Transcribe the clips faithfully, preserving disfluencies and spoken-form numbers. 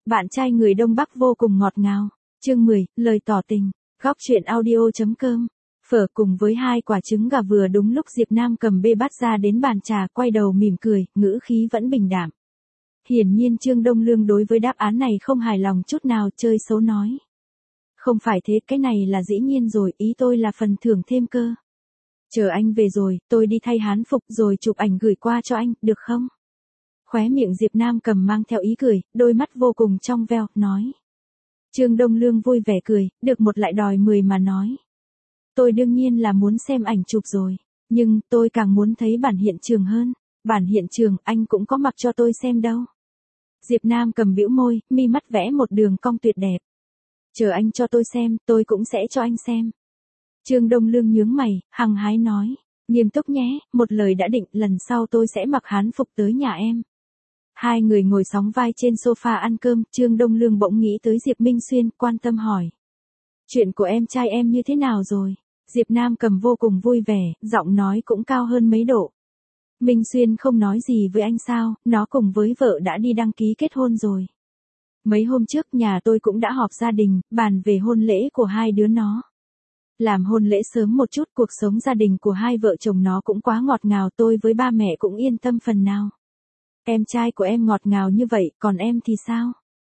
Bạn trai người Đông Bắc vô cùng ngọt ngào. Chương mười, lời tỏ tình. Góc truyện audio.com. Phở cùng với hai quả trứng gà vừa đúng lúc Diệp Nam cầm bê bát ra đến bàn trà, quay đầu mỉm cười, ngữ khí vẫn bình đạm. Hiển nhiên Trương Đông Lương đối với đáp án này không hài lòng chút nào, chơi xấu nói. Không phải thế, cái này là dĩ nhiên rồi, ý tôi là phần thưởng thêm cơ. Chờ anh về rồi, tôi đi thay hán phục rồi chụp ảnh gửi qua cho anh, được không? Khóe miệng Diệp Nam cầm mang theo ý cười, đôi mắt vô cùng trong veo, nói. Trương Đông Lương vui vẻ cười, được một lại đòi mười mà nói. Tôi đương nhiên là muốn xem ảnh chụp rồi, nhưng tôi càng muốn thấy bản hiện trường hơn. Bản hiện trường anh cũng có mặc cho tôi xem đâu. Diệp Nam cầm bĩu môi, mi mắt vẽ một đường cong tuyệt đẹp. Chờ anh cho tôi xem, tôi cũng sẽ cho anh xem. Trương Đông Lương nhướng mày, hăng hái nói. Nghiêm túc nhé, một lời đã định, lần sau tôi sẽ mặc hán phục tới nhà em. Hai người ngồi sóng vai trên sofa ăn cơm, Trương Đông Lương bỗng nghĩ tới Diệp Minh Xuyên, quan tâm hỏi. Chuyện của em trai em như thế nào rồi? Diệp Nam cầm vô cùng vui vẻ, giọng nói cũng cao hơn mấy độ. Minh Xuyên không nói gì với anh sao, nó cùng với vợ đã đi đăng ký kết hôn rồi. Mấy hôm trước nhà tôi cũng đã họp gia đình, bàn về hôn lễ của hai đứa nó. Làm hôn lễ sớm một chút, cuộc sống gia đình của hai vợ chồng nó cũng quá ngọt ngào, tôi với ba mẹ cũng yên tâm phần nào. Em trai của em ngọt ngào như vậy, còn em thì sao?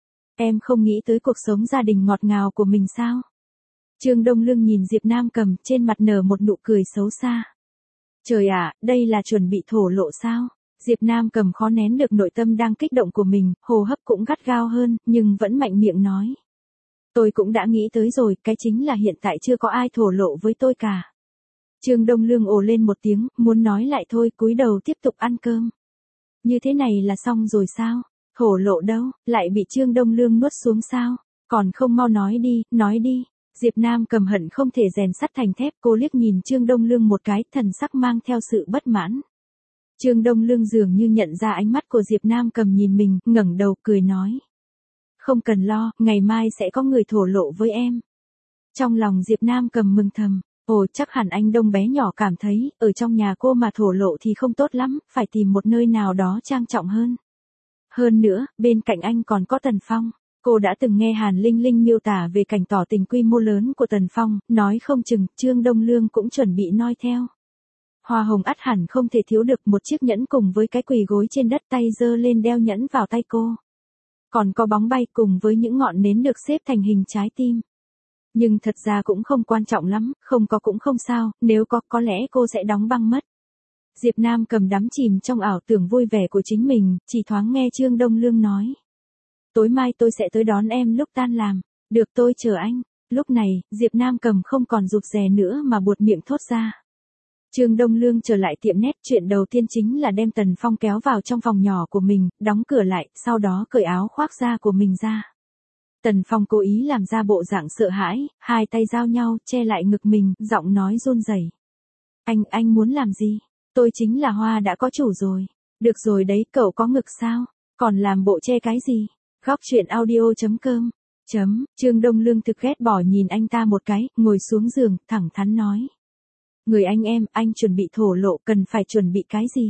Em không nghĩ tới cuộc sống gia đình ngọt ngào của mình sao? Trương Đông Lương nhìn Diệp Nam cầm, trên mặt nở một nụ cười xấu xa. Trời ạ, đây là chuẩn bị thổ lộ sao? Diệp Nam cầm khó nén được nội tâm đang kích động của mình, hô hấp cũng gắt gao hơn, nhưng vẫn mạnh miệng nói. Tôi cũng đã nghĩ tới rồi, cái chính là hiện tại chưa có ai thổ lộ với tôi cả. Trương Đông Lương ồ lên một tiếng, muốn nói lại thôi, cúi đầu tiếp tục ăn cơm. Như thế này là xong rồi sao? Thổ lộ đâu, lại bị Trương Đông Lương nuốt xuống sao? Còn không mau nói đi, nói đi. Diệp Nam cầm hận không thể rèn sắt thành thép, cô liếc nhìn Trương Đông Lương một cái, thần sắc mang theo sự bất mãn. Trương Đông Lương dường như nhận ra ánh mắt của Diệp Nam cầm nhìn mình, ngẩng đầu cười nói. Không cần lo, ngày mai sẽ có người thổ lộ với em. Trong lòng Diệp Nam cầm mừng thầm, ồ chắc hẳn anh Đông bé nhỏ cảm thấy, ở trong nhà cô mà thổ lộ thì không tốt lắm, phải tìm một nơi nào đó trang trọng hơn. Hơn nữa, bên cạnh anh còn có Tần Phong. Cô đã từng nghe Hàn Linh Linh miêu tả về cảnh tỏ tình quy mô lớn của Tần Phong, nói không chừng, Trương Đông Lương cũng chuẩn bị noi theo. Hoa hồng ắt hẳn không thể thiếu được, một chiếc nhẫn cùng với cái quỳ gối trên đất, tay giơ lên đeo nhẫn vào tay cô. Còn có bóng bay cùng với những ngọn nến được xếp thành hình trái tim. Nhưng thật ra cũng không quan trọng lắm, không có cũng không sao, nếu có có lẽ cô sẽ đóng băng mất. Diệp Nam cầm đắm chìm trong ảo tưởng vui vẻ của chính mình, chỉ thoáng nghe Trương Đông Lương nói. Tối mai tôi sẽ tới đón em lúc tan làm, được tôi chờ anh. Lúc này, Diệp Nam cầm không còn rụt rè nữa mà buột miệng thốt ra. Trương Đông Lương trở lại tiệm nét, chuyện đầu tiên chính là đem Tần Phong kéo vào trong phòng nhỏ của mình, đóng cửa lại, sau đó cởi áo khoác da của mình ra. Tần Phong cố ý làm ra bộ dạng sợ hãi, hai tay giao nhau, che lại ngực mình, giọng nói run rẩy. Anh, anh muốn làm gì? Tôi chính là Hoa đã có chủ rồi. Được rồi đấy, cậu có ngực sao? Còn làm bộ che cái gì? Góc truyện audio.com. Chấm, Trương Đông Lương thực ghét bỏ nhìn anh ta một cái, ngồi xuống giường, thẳng thắn nói. Người anh em, anh chuẩn bị thổ lộ, cần phải chuẩn bị cái gì?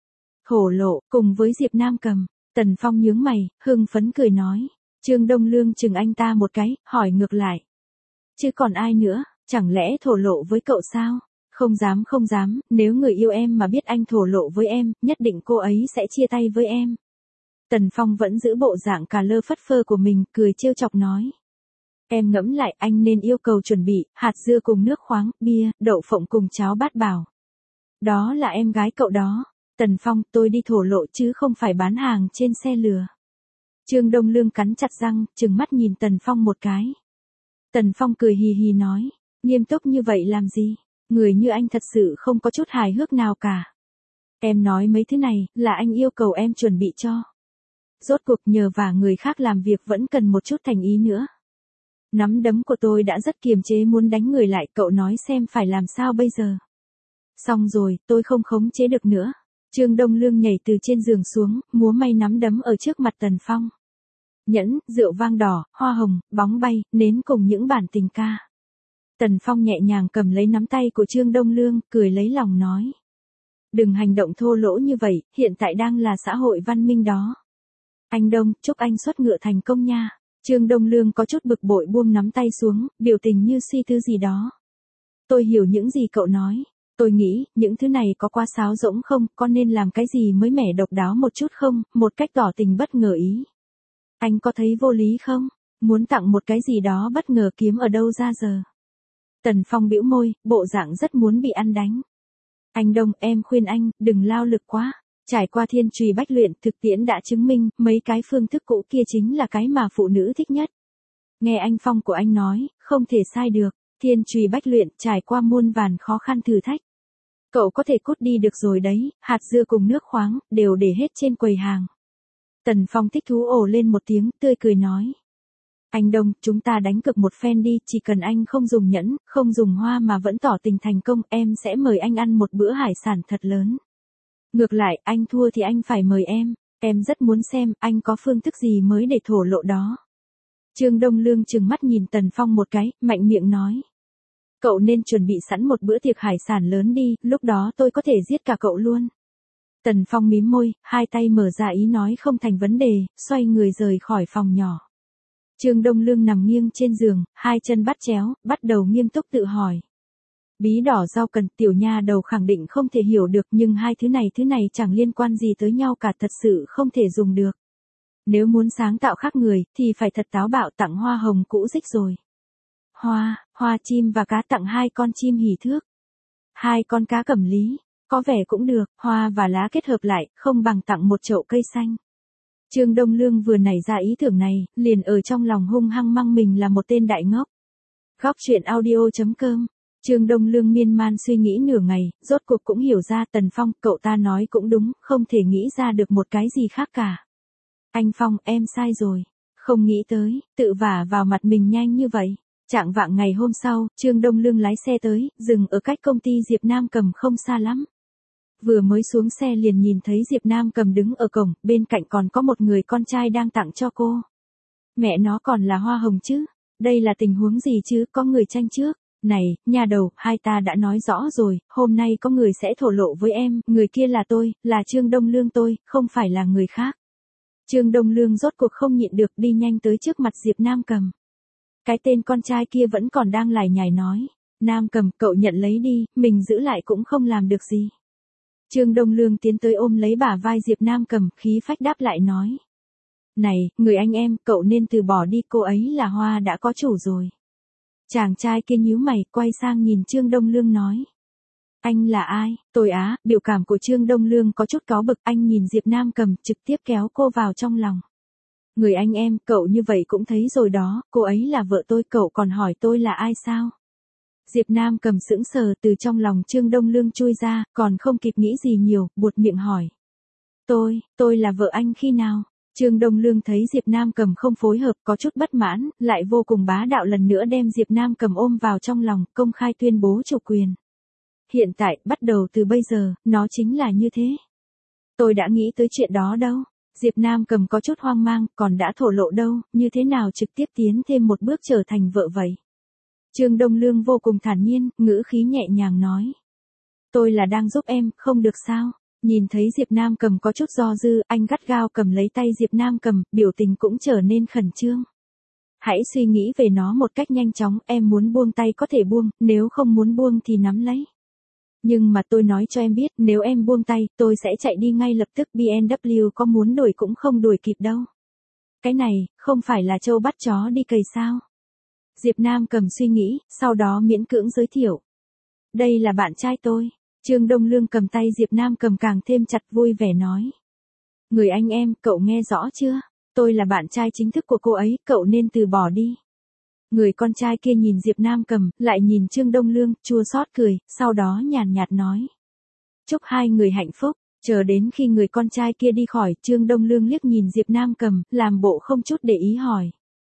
Thổ lộ, cùng với Diệp Nam cầm. Tần Phong nhướng mày, hưng phấn cười nói. Trương Đông Lương chừng anh ta một cái, hỏi ngược lại. Chứ còn ai nữa, chẳng lẽ thổ lộ với cậu sao? Không dám không dám, nếu người yêu em mà biết anh thổ lộ với em, nhất định cô ấy sẽ chia tay với em. Tần Phong vẫn giữ bộ dạng cà lơ phất phơ của mình, cười trêu chọc nói. Em ngẫm lại, anh nên yêu cầu chuẩn bị, hạt dưa cùng nước khoáng, bia, đậu phộng cùng cháo bát bảo. Đó là em gái cậu đó. Tần Phong, tôi đi thổ lộ chứ không phải bán hàng trên xe lừa. Trương Đông Lương cắn chặt răng, trừng mắt nhìn Tần Phong một cái. Tần Phong cười hì hì nói, nghiêm túc như vậy làm gì? Người như anh thật sự không có chút hài hước nào cả. Em nói mấy thứ này, là anh yêu cầu em chuẩn bị cho. Rốt cuộc nhờ vả người khác làm việc vẫn cần một chút thành ý nữa. Nắm đấm của tôi đã rất kiềm chế muốn đánh người lại, cậu nói xem phải làm sao bây giờ. Xong rồi, tôi không khống chế được nữa. Trương Đông Lương nhảy từ trên giường xuống, múa may nắm đấm ở trước mặt Tần Phong. Nhẫn, rượu vang đỏ, hoa hồng, bóng bay, nến cùng những bản tình ca. Tần Phong nhẹ nhàng cầm lấy nắm tay của Trương Đông Lương, cười lấy lòng nói. Đừng hành động thô lỗ như vậy, hiện tại đang là xã hội văn minh đó. Anh Đông, chúc anh xuất ngựa thành công nha. Trương Đông Lương có chút bực bội buông nắm tay xuống, biểu tình như suy tư gì đó. Tôi hiểu những gì cậu nói. Tôi nghĩ, những thứ này có quá sáo rỗng không, có nên làm cái gì mới mẻ độc đáo một chút không, một cách tỏ tình bất ngờ ý. Anh có thấy vô lý không? Muốn tặng một cái gì đó bất ngờ kiếm ở đâu ra giờ? Tần Phong bĩu môi, bộ dạng rất muốn bị ăn đánh. Anh Đông, em khuyên anh, đừng lao lực quá. Trải qua thiên trùy bách luyện, thực tiễn đã chứng minh, mấy cái phương thức cũ kia chính là cái mà phụ nữ thích nhất. Nghe anh Phong của anh nói, không thể sai được. Thiên trùy bách luyện, trải qua muôn vàn khó khăn thử thách. Cậu có thể cút đi được rồi đấy, hạt dưa cùng nước khoáng, đều để hết trên quầy hàng. Tần Phong thích thú ồ lên một tiếng, tươi cười nói. Anh Đông, chúng ta đánh cược một phen đi, chỉ cần anh không dùng nhẫn, không dùng hoa mà vẫn tỏ tình thành công, em sẽ mời anh ăn một bữa hải sản thật lớn. Ngược lại, anh thua thì anh phải mời em, em rất muốn xem, anh có phương thức gì mới để thổ lộ đó. Trương Đông Lương trừng mắt nhìn Tần Phong một cái, mạnh miệng nói. Cậu nên chuẩn bị sẵn một bữa tiệc hải sản lớn đi, lúc đó tôi có thể giết cả cậu luôn. Tần Phong mím môi, hai tay mở ra ý nói không thành vấn đề, xoay người rời khỏi phòng nhỏ. Trương Đông Lương nằm nghiêng trên giường, hai chân bắt chéo, bắt đầu nghiêm túc tự hỏi. Bí đỏ rau cần, tiểu nha đầu khẳng định không thể hiểu được, nhưng hai thứ này thứ này chẳng liên quan gì tới nhau cả, thật sự không thể dùng được. Nếu muốn sáng tạo khác người, thì phải thật táo bạo, tặng hoa hồng cũ rích rồi. Hoa, hoa chim và cá, tặng hai con chim hỉ thước. Hai con cá cẩm lý, có vẻ cũng được, hoa và lá kết hợp lại, không bằng tặng một chậu cây xanh. Trương Đông Lương vừa nảy ra ý tưởng này, liền ở trong lòng hung hăng mang mình là một tên đại ngốc. Góc truyện audio chấm com. Trương Đông Lương miên man suy nghĩ nửa ngày, rốt cuộc cũng hiểu ra Tần Phong, cậu ta nói cũng đúng, không thể nghĩ ra được một cái gì khác cả. Anh Phong, em sai rồi. Không nghĩ tới, tự vả vào mặt mình nhanh như vậy. Trạng vạng ngày hôm sau, Trương Đông Lương lái xe tới, dừng ở cách công ty Diệp Nam Cầm không xa lắm. Vừa mới xuống xe liền nhìn thấy Diệp Nam Cầm đứng ở cổng, bên cạnh còn có một người con trai đang tặng cho cô. Mẹ nó còn là hoa hồng chứ, đây là tình huống gì chứ, có người tranh trước. Này, nhà đầu, hai ta đã nói rõ rồi, hôm nay có người sẽ thổ lộ với em, người kia là tôi, là Trương Đông Lương tôi, không phải là người khác. Trương Đông Lương rốt cuộc không nhịn được đi nhanh tới trước mặt Diệp Nam Cầm. Cái tên con trai kia vẫn còn đang lải nhải nói. Nam Cầm, cậu nhận lấy đi, mình giữ lại cũng không làm được gì. Trương Đông Lương tiến tới ôm lấy bả vai Diệp Nam Cầm, khí phách đáp lại nói. Này, người anh em, cậu nên từ bỏ đi, cô ấy là hoa đã có chủ rồi. Chàng trai kia nhíu mày, quay sang nhìn Trương Đông Lương nói. Anh là ai? Tôi á, biểu cảm của Trương Đông Lương có chút cáu bực, anh nhìn Diệp Nam Cầm, trực tiếp kéo cô vào trong lòng. Người anh em, cậu như vậy cũng thấy rồi đó, cô ấy là vợ tôi, cậu còn hỏi tôi là ai sao? Diệp Nam Cầm sững sờ, từ trong lòng Trương Đông Lương chui ra, còn không kịp nghĩ gì nhiều, buột miệng hỏi. Tôi, tôi là vợ anh khi nào? Trương Đông Lương thấy Diệp Nam Cầm không phối hợp, có chút bất mãn, lại vô cùng bá đạo lần nữa đem Diệp Nam Cầm ôm vào trong lòng, công khai tuyên bố chủ quyền. Hiện tại, bắt đầu từ bây giờ, nó chính là như thế. Tôi đã nghĩ tới chuyện đó đâu. Diệp Nam Cầm có chút hoang mang, còn đã thổ lộ đâu, như thế nào trực tiếp tiến thêm một bước trở thành vợ vậy. Trương Đông Lương vô cùng thản nhiên, ngữ khí nhẹ nhàng nói. Tôi là đang giúp em, không được sao. Nhìn thấy Diệp Nam Cầm có chút do dư, anh gắt gao cầm lấy tay Diệp Nam Cầm, biểu tình cũng trở nên khẩn trương. Hãy suy nghĩ về nó một cách nhanh chóng, em muốn buông tay có thể buông, nếu không muốn buông thì nắm lấy. Nhưng mà tôi nói cho em biết, nếu em buông tay, tôi sẽ chạy đi ngay lập tức, bê em vê có muốn đuổi cũng không đuổi kịp đâu. Cái này, không phải là trâu bắt chó đi cày sao? Diệp Nam Cầm suy nghĩ, sau đó miễn cưỡng giới thiệu. Đây là bạn trai tôi. Trương Đông Lương cầm tay Diệp Nam Cầm càng thêm chặt, vui vẻ nói. Người anh em, cậu nghe rõ chưa? Tôi là bạn trai chính thức của cô ấy, cậu nên từ bỏ đi. Người con trai kia nhìn Diệp Nam Cầm, lại nhìn Trương Đông Lương, chua xót cười, sau đó nhàn nhạt nói. Chúc hai người hạnh phúc. Chờ đến khi người con trai kia đi khỏi, Trương Đông Lương liếc nhìn Diệp Nam Cầm, làm bộ không chút để ý hỏi.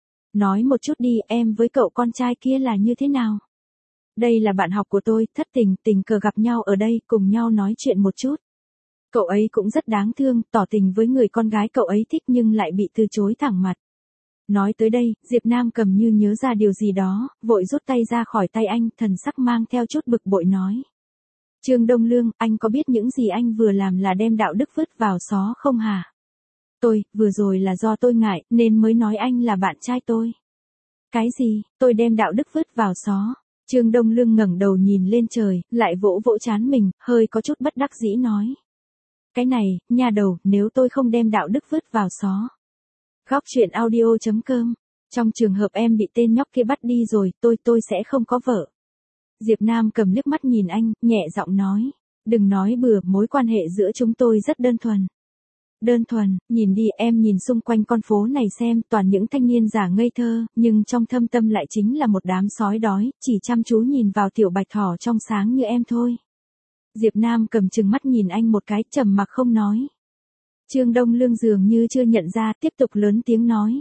Nói một chút đi, em với cậu con trai kia là như thế nào? Đây là bạn học của tôi, thất tình, tình cờ gặp nhau ở đây, cùng nhau nói chuyện một chút. Cậu ấy cũng rất đáng thương, tỏ tình với người con gái cậu ấy thích nhưng lại bị từ chối thẳng mặt. Nói tới đây, Diệp Nam Cầm như nhớ ra điều gì đó, vội rút tay ra khỏi tay anh, thần sắc mang theo chút bực bội nói. Trương Đông Lương, anh có biết những gì anh vừa làm là đem đạo đức vứt vào xó không hả? Tôi, vừa rồi là do tôi ngại, nên mới nói anh là bạn trai tôi. Cái gì, tôi đem đạo đức vứt vào xó. Trương Đông Lương ngẩng đầu nhìn lên trời, lại vỗ vỗ trán mình, hơi có chút bất đắc dĩ nói. Cái này, nha đầu, nếu tôi không đem đạo đức vứt vào xó. Góc truyện audio chấm com. Trong trường hợp em bị tên nhóc kia bắt đi rồi, tôi, tôi sẽ không có vợ. Diệp Nam cầm liếc mắt nhìn anh, nhẹ giọng nói. Đừng nói bừa, mối quan hệ giữa chúng tôi rất đơn thuần. Đơn thuần, nhìn đi, em nhìn xung quanh con phố này xem, toàn những thanh niên giả ngây thơ, nhưng trong thâm tâm lại chính là một đám sói đói, chỉ chăm chú nhìn vào tiểu bạch thỏ trong sáng như em thôi. Diệp Nam cầm chừng mắt nhìn anh một cái, trầm mặc không nói. Trương Đông Lương dường như chưa nhận ra, tiếp tục lớn tiếng nói.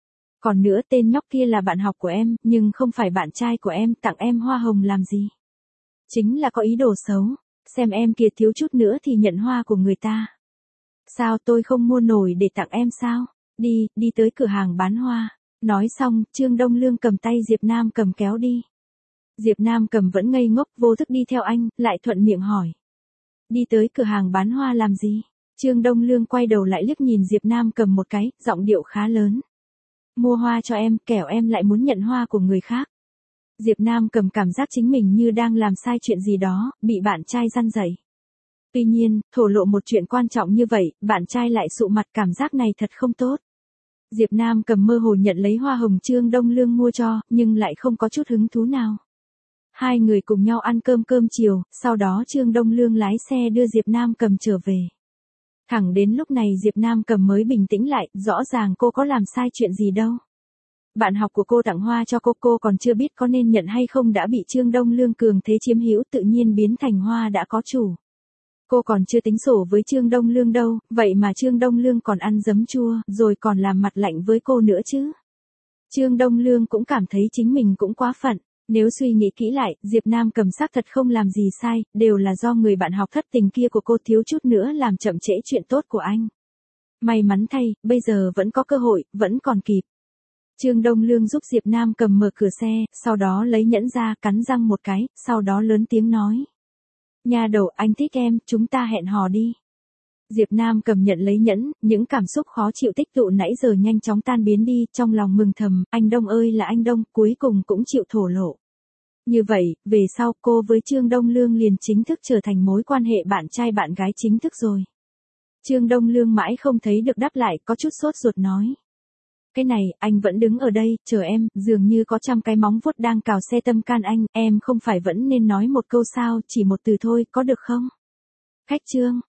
Còn nữa, tên nhóc kia là bạn học của em, nhưng không phải bạn trai của em, tặng em hoa hồng làm gì? Chính là có ý đồ xấu, xem em kia thiếu chút nữa thì nhận hoa của người ta. Sao tôi không mua nổi để tặng em sao? Đi, đi tới cửa hàng bán hoa. Nói xong, Trương Đông Lương cầm tay Diệp Nam cầm kéo đi. Diệp Nam cầm vẫn ngây ngốc, vô thức đi theo anh, lại thuận miệng hỏi. Đi tới cửa hàng bán hoa làm gì? Trương Đông Lương quay đầu lại liếc nhìn Diệp Nam cầm một cái, giọng điệu khá lớn. Mua hoa cho em, kẻo em lại muốn nhận hoa của người khác. Diệp Nam cầm cảm giác chính mình như đang làm sai chuyện gì đó, bị bạn trai răn dạy. Tuy nhiên, thổ lộ một chuyện quan trọng như vậy, bạn trai lại sụ mặt, cảm giác này thật không tốt. Diệp Nam cầm mơ hồ nhận lấy hoa hồng Trương Đông Lương mua cho, nhưng lại không có chút hứng thú nào. Hai người cùng nhau ăn cơm cơm chiều, sau đó Trương Đông Lương lái xe đưa Diệp Nam cầm trở về. Thẳng đến lúc này Diệp Nam cầm mới bình tĩnh lại, rõ ràng cô có làm sai chuyện gì đâu. Bạn học của cô tặng hoa cho cô, cô còn chưa biết có nên nhận hay không đã bị Trương Đông Lương cường thế chiếm hữu, tự nhiên biến thành hoa đã có chủ. Cô còn chưa tính sổ với Trương Đông Lương đâu, vậy mà Trương Đông Lương còn ăn giấm chua, rồi còn làm mặt lạnh với cô nữa chứ. Trương Đông Lương cũng cảm thấy chính mình cũng quá phận. Nếu suy nghĩ kỹ lại, Diệp Nam cầm xác thật không làm gì sai, đều là do người bạn học thất tình kia của cô thiếu chút nữa làm chậm trễ chuyện tốt của anh. May mắn thay, bây giờ vẫn có cơ hội, vẫn còn kịp. Trương Đông Lương giúp Diệp Nam cầm mở cửa xe, sau đó lấy nhẫn ra, cắn răng một cái, sau đó lớn tiếng nói. Nha đầu, anh thích em, chúng ta hẹn hò đi. Diệp Nam cầm nhận lấy nhẫn, những cảm xúc khó chịu tích tụ nãy giờ nhanh chóng tan biến đi, trong lòng mừng thầm, anh Đông ơi là anh Đông, cuối cùng cũng chịu thổ lộ. Như vậy, về sau cô với Trương Đông Lương liền chính thức trở thành mối quan hệ bạn trai bạn gái chính thức rồi. Trương Đông Lương mãi không thấy được đáp lại, có chút sốt ruột nói. Cái này, anh vẫn đứng ở đây, chờ em, dường như có trăm cái móng vuốt đang cào xe tâm can anh, em không phải vẫn nên nói một câu sao, chỉ một từ thôi, có được không? Khách Trương,